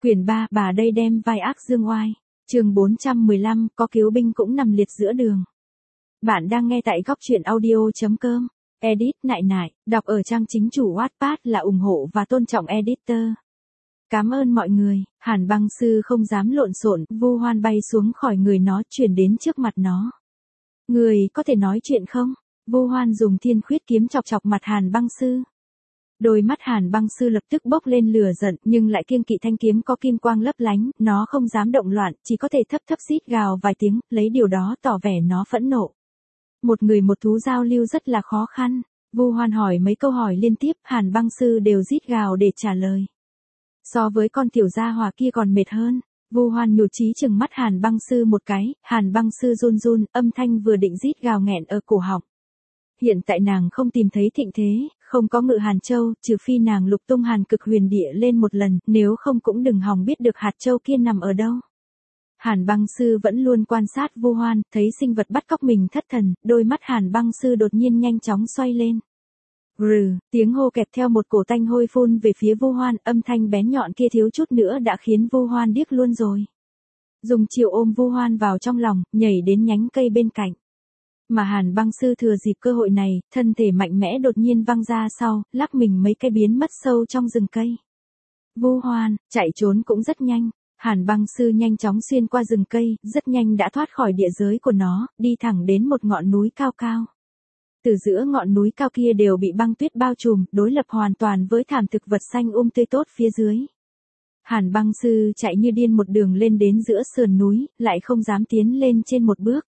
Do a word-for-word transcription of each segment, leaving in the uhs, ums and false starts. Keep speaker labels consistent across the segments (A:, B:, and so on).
A: Quyển ba, bà đây đem vai ác dương oai. Chương bốn trăm mười lăm, có cứu binh cũng nằm liệt giữa đường. Bạn đang nghe tại góc truyện audio chấm com. Edit nại nại, đọc ở trang chính chủ Wattpad là ủng hộ và tôn trọng editor. Cảm ơn mọi người. Hàn Băng Sư không dám lộn xộn, Vu Hoan bay xuống khỏi người nó, chuyển đến trước mặt nó. Người có thể nói chuyện không? Vu Hoan dùng thiên khuyết kiếm chọc chọc mặt Hàn Băng Sư. Đôi mắt Hàn Băng Sư lập tức bốc lên lửa giận, nhưng lại kiêng kỵ thanh kiếm có kim quang lấp lánh, nó không dám động loạn, chỉ có thể thấp thấp rít gào vài tiếng, lấy điều đó tỏ vẻ nó phẫn nộ. Một người một thú giao lưu rất là khó khăn. Vu Hoan hỏi mấy câu hỏi liên tiếp, Hàn Băng Sư đều rít gào để trả lời. So với con tiểu gia hỏa kia còn mệt hơn. Vu Hoan nhụt chí chừng mắt Hàn Băng Sư một cái, Hàn Băng Sư run run, âm thanh vừa định rít gào nghẹn ở cổ họng. Hiện tại nàng không tìm thấy thịnh thế, không có ngự Hàn Châu, trừ phi nàng lục tung Hàn Cực Huyền Địa lên một lần, nếu không cũng đừng hòng biết được hạt châu kia nằm ở đâu. Hàn Băng Sư vẫn luôn quan sát Vu Hoan, thấy sinh vật bắt cóc mình thất thần, đôi mắt Hàn Băng Sư đột nhiên nhanh chóng xoay lên. Rừ, tiếng hô kẹp theo một cổ tanh hôi phun về phía Vu Hoan, âm thanh bén nhọn kia thiếu chút nữa đã khiến Vu Hoan điếc luôn rồi. Dùng chiều ôm Vu Hoan vào trong lòng, nhảy đến nhánh cây bên cạnh. Mà Hàn Băng Sư thừa dịp cơ hội này, thân thể mạnh mẽ đột nhiên văng ra sau, lắc mình mấy cái biến mất sâu trong rừng cây. Vu Hoan, chạy trốn cũng rất nhanh. Hàn Băng Sư nhanh chóng xuyên qua rừng cây, rất nhanh đã thoát khỏi địa giới của nó, đi thẳng đến một ngọn núi cao cao. Từ giữa ngọn núi cao kia đều bị băng tuyết bao trùm, đối lập hoàn toàn với thảm thực vật xanh um tươi tốt phía dưới. Hàn Băng Sư chạy như điên một đường lên đến giữa sườn núi, lại không dám tiến lên trên một bước.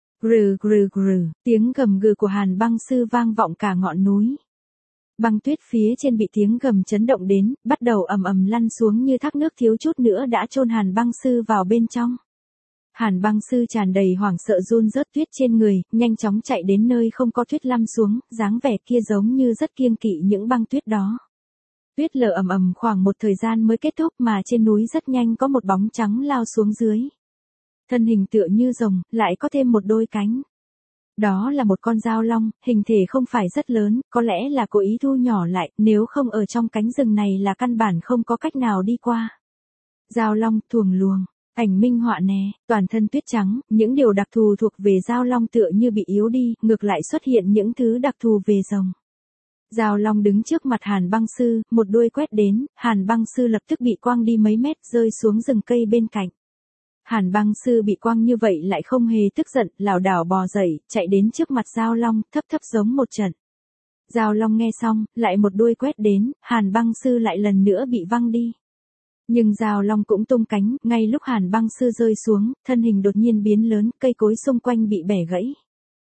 A: Rừ rừ rừ, tiếng gầm gừ của Hàn Băng Sư vang vọng cả ngọn núi. Băng tuyết phía trên bị tiếng gầm chấn động đến, bắt đầu ầm ầm lăn xuống như thác nước, thiếu chút nữa đã chôn Hàn Băng Sư vào bên trong. Hàn Băng Sư tràn đầy hoảng sợ run rớt tuyết trên người, nhanh chóng chạy đến nơi không có tuyết lăn xuống, dáng vẻ kia giống như rất kiêng kỵ những băng tuyết đó. Tuyết lở ầm ầm khoảng một thời gian mới kết thúc, mà trên núi rất nhanh có một bóng trắng lao xuống dưới. Thân hình tựa như rồng, lại có thêm một đôi cánh. Đó là một con dao long, hình thể không phải rất lớn, có lẽ là cố ý thu nhỏ lại, nếu không ở trong cánh rừng này là căn bản không có cách nào đi qua. Dao long, thuồng luồng, ảnh minh họa nè, toàn thân tuyết trắng, những điều đặc thù thuộc về dao long tựa như bị yếu đi, ngược lại xuất hiện những thứ đặc thù về rồng. Dao long đứng trước mặt Hàn Băng Sư, một đuôi quét đến, Hàn Băng Sư lập tức bị quăng đi mấy mét, rơi xuống rừng cây bên cạnh. Hàn Băng Sư bị quăng như vậy lại không hề tức giận, lảo đảo bò dậy, chạy đến trước mặt dao long, thấp thấp giống một trận. Dao long nghe xong, lại một đuôi quét đến, Hàn Băng Sư lại lần nữa bị văng đi. Nhưng dao long cũng tung cánh, ngay lúc Hàn Băng Sư rơi xuống, thân hình đột nhiên biến lớn, cây cối xung quanh bị bẻ gãy.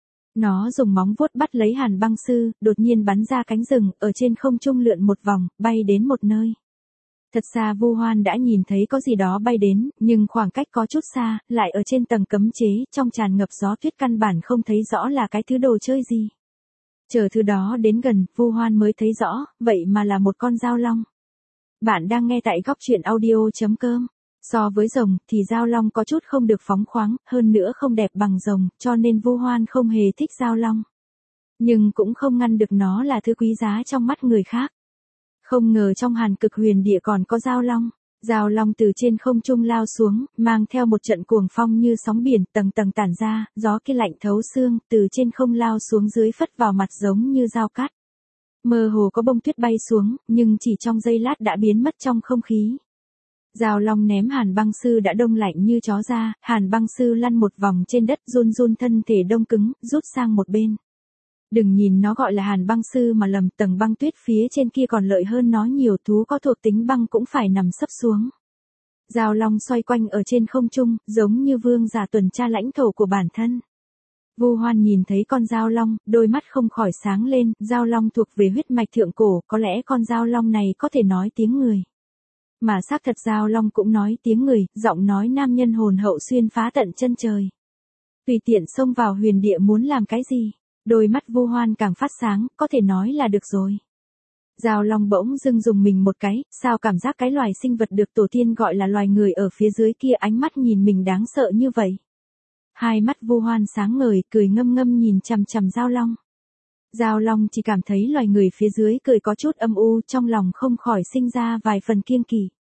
A: Nó dùng móng vuốt bắt lấy Hàn Băng Sư, đột nhiên bắn ra cánh rừng, ở trên không trung lượn một vòng, bay đến một nơi. Thật xa Vu Hoan đã nhìn thấy có gì đó bay đến, nhưng khoảng cách có chút xa, lại ở trên tầng cấm chế, trong tràn ngập gió tuyết căn bản không thấy rõ là cái thứ đồ chơi gì. Chờ thứ đó đến gần, Vu Hoan mới thấy rõ, vậy mà là một con dao long. Bạn đang nghe tại góc truyện audio chấm com. So với rồng, thì dao long có chút không được phóng khoáng, hơn nữa không đẹp bằng rồng, cho nên Vu Hoan không hề thích dao long. Nhưng cũng không ngăn được nó là thứ quý giá trong mắt người khác. Không ngờ trong Hàn Cực Huyền Địa còn có dao long. Dao long từ trên không trung lao xuống, mang theo một trận cuồng phong như sóng biển, tầng tầng tản ra, gió kia lạnh thấu xương, từ trên không lao xuống dưới phất vào mặt giống như dao cắt. Mơ hồ có bông tuyết bay xuống, nhưng chỉ trong giây lát đã biến mất trong không khí. Dao long ném Hàn Băng Sư đã đông lạnh như chó ra, Hàn Băng Sư lăn một vòng trên đất, run run thân thể đông cứng, rút sang một bên. Đừng nhìn nó gọi là Hàn Băng Sư mà lầm, tầng băng tuyết phía trên kia còn lợi hơn nó nhiều, thú có thuộc tính băng cũng phải nằm sấp xuống. Dao long xoay quanh ở trên không trung, giống như vương giả tuần tra lãnh thổ của bản thân. Vu Hoan nhìn thấy con dao long, đôi mắt không khỏi sáng lên, dao long thuộc về huyết mạch thượng cổ, có lẽ con dao long này có thể nói tiếng người. Mà xác thật dao long cũng nói tiếng người, giọng nói nam nhân hồn hậu xuyên phá tận chân trời. Tùy tiện xông vào huyền địa muốn làm cái gì? Đôi mắt Vu Hoan càng phát sáng, có thể nói là được rồi. Dao long bỗng dưng dùng mình một cái, sao cảm giác cái loài sinh vật được tổ tiên gọi là loài người ở phía dưới kia ánh mắt nhìn mình đáng sợ như vậy. Hai mắt Vu Hoan sáng ngời, cười ngâm ngâm nhìn chằm chằm dao long. Dao long chỉ cảm thấy loài người phía dưới cười có chút âm u, trong lòng không khỏi sinh ra vài phần kiêng kỵ.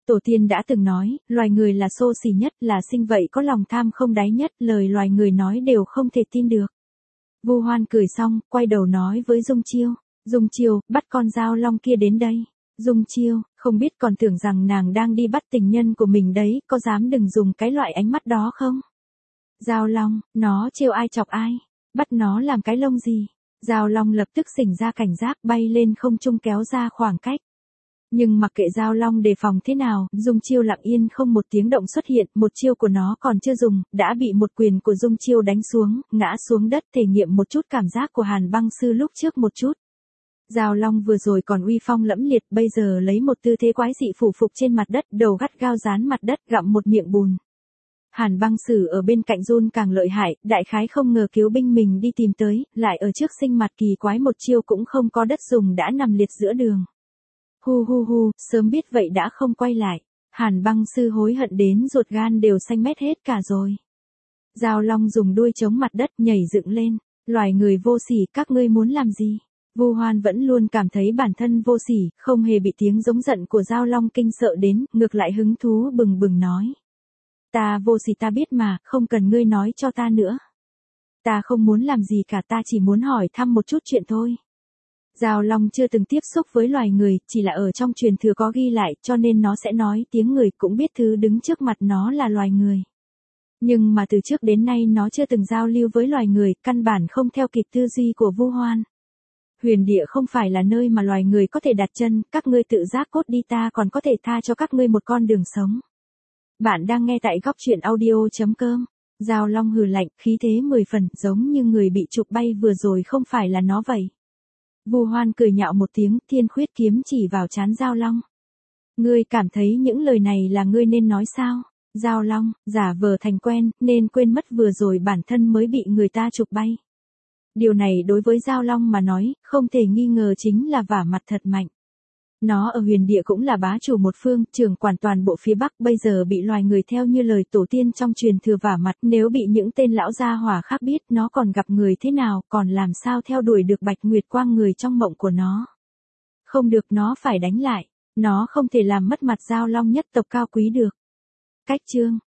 A: Tổ tiên đã từng nói, loài người là xô xì nhất, là sinh vậy có lòng tham không đáy nhất, lời loài người nói đều không thể tin được. Vu Hoan cười xong, quay đầu nói với Dung Chiêu, Dung Chiêu, bắt con dao long kia đến đây. Dung Chiêu, không biết còn tưởng rằng nàng đang đi bắt tình nhân của mình đấy, có dám đừng dùng cái loại ánh mắt đó không? Dao long, nó trêu ai chọc ai, bắt nó làm cái lông gì? Dao long lập tức xỉnh ra cảnh giác bay lên không trung kéo ra khoảng cách. Nhưng mặc kệ dao long đề phòng thế nào, Dung Chiêu lặng yên không một tiếng động xuất hiện, một chiêu của nó còn chưa dùng, đã bị một quyền của Dung Chiêu đánh xuống, ngã xuống đất thể nghiệm một chút cảm giác của Hàn Băng Sư lúc trước một chút. Dao long vừa rồi còn uy phong lẫm liệt, bây giờ lấy một tư thế quái dị phủ phục trên mặt đất, đầu gắt gao dán mặt đất, gặm một miệng bùn. Hàn Băng Sử ở bên cạnh run càng lợi hại, đại khái không ngờ cứu binh mình đi tìm tới, lại ở trước sinh mặt kỳ quái một chiêu cũng không có đất dùng đã nằm liệt giữa đường. Hu hu hu, sớm biết vậy đã không quay lại. Hàn Băng Sư hối hận đến ruột gan đều xanh mét hết cả rồi. Dao long dùng đuôi chống mặt đất nhảy dựng lên. Loài người vô sỉ, các ngươi muốn làm gì? Vu Hoan vẫn luôn cảm thấy bản thân vô sỉ, không hề bị tiếng giống giận của dao long kinh sợ đến, ngược lại hứng thú bừng bừng nói. Ta vô sỉ ta biết mà, không cần ngươi nói cho ta nữa. Ta không muốn làm gì cả, ta chỉ muốn hỏi thăm một chút chuyện thôi. Dao long chưa từng tiếp xúc với loài người, chỉ là ở trong truyền thừa có ghi lại, cho nên nó sẽ nói tiếng người, cũng biết thứ đứng trước mặt nó là loài người. Nhưng mà từ trước đến nay nó chưa từng giao lưu với loài người, căn bản không theo kịp tư duy của Vu Hoan. Huyền địa không phải là nơi mà loài người có thể đặt chân, các ngươi tự giác cốt đi, ta còn có thể tha cho các ngươi một con đường sống. Bạn đang nghe tại góc truyện audio chấm com. Dao long hừ lạnh, khí thế mười phần, giống như người bị chụp bay vừa rồi không phải là nó vậy. Vu Hoan cười nhạo một tiếng, thiên khuyết kiếm chỉ vào trán dao long. Ngươi cảm thấy những lời này là ngươi nên nói sao? Dao long, giả vờ thành quen, nên quên mất vừa rồi bản thân mới bị người ta chụp bay. Điều này đối với dao long mà nói, không thể nghi ngờ chính là vả mặt thật mạnh. Nó ở huyền địa cũng là bá chủ một phương, trưởng quản toàn bộ phía Bắc, bây giờ bị loài người theo như lời tổ tiên trong truyền thừa vả mặt, nếu bị những tên lão gia hỏa khác biết nó còn gặp người thế nào, còn làm sao theo đuổi được Bạch Nguyệt Quang người trong mộng của nó. Không được, nó phải đánh lại, nó không thể làm mất mặt dao long nhất tộc cao quý được. Cách chương